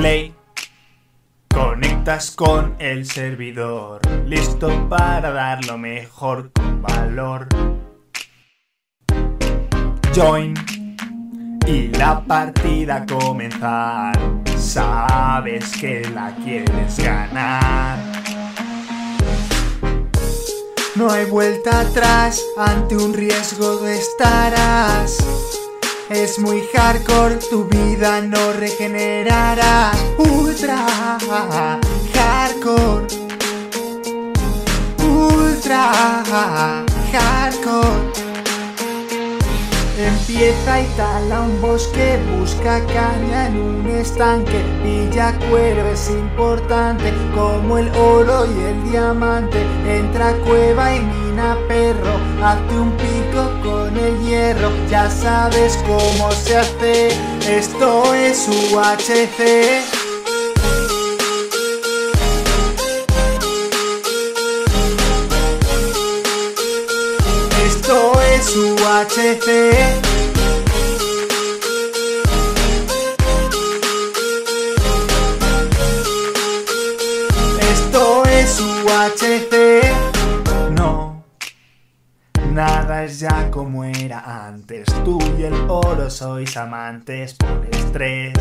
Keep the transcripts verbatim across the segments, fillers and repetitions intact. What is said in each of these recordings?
Play. Conectas con el servidor, listo para dar lo mejor con valor. Join y la partida comenzar. Sabes que la quieres ganar. No hay vuelta atrás, ante un riesgo estarás. Es muy hardcore, tu vida no regenerará. Ultra hardcore. Ultra hardcore. Empieza y tala un bosque, busca caña en un estanque, pilla cuero, es importante como el oro y el diamante. Entra a cueva y mina perro, hazte un pico con el hierro, ya sabes cómo se hace, esto es U H C. Esto es U H C. Esto es U H C. No, nada es ya como era antes. Tú y el oro sois amantes por estrés.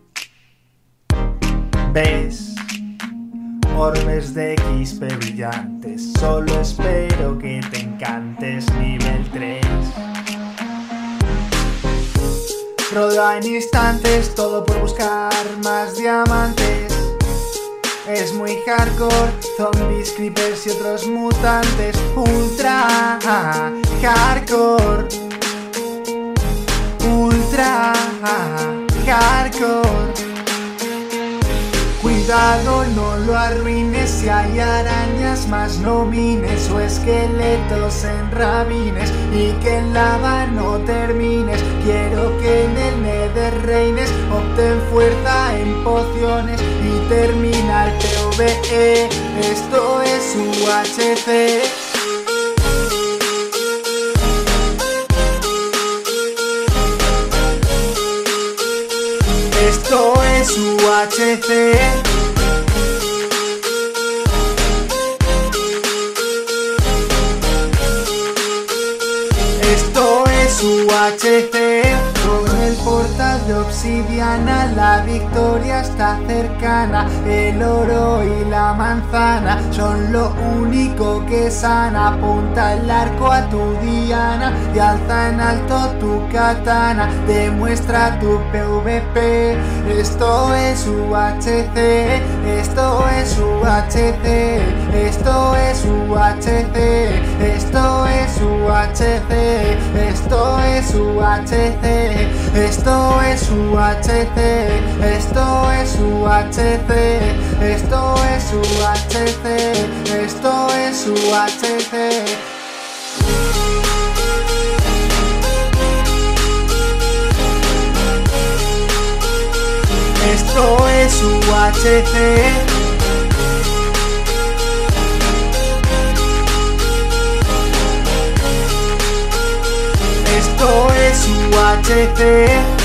¿Ves? Orbes de X P brillantes, solo espero que te encantes. Nivel tres. Rodea en instantes, todo por buscar más diamantes. Es muy hardcore, zombies, creepers y otros mutantes. Ultra hardcore. Ultra hardcore. Cuidado, no lo arruines, si hay arañas más no mines, o esqueletos en rabines, y que en lava no termines. Quiero que en el Nether reines, obtén fuerza en pociones y termina el PvE. Esto es U H C. Esto es U H C. Esto es U H C. Con el portal de obsidiana la victoria está cercana. El oro y la manzana son lo único que sana. Apunta el arco a tu diana y alza en alto tu katana. Demuestra tu PvP. Esto es U H C. Esto es U H C. Esto es U H C. Esto es U H C. Esto es U H C. Esto es U H C. Esto es U H C. Esto es U H C. Esto es U H C. Esto es U H C. Esto es U H C.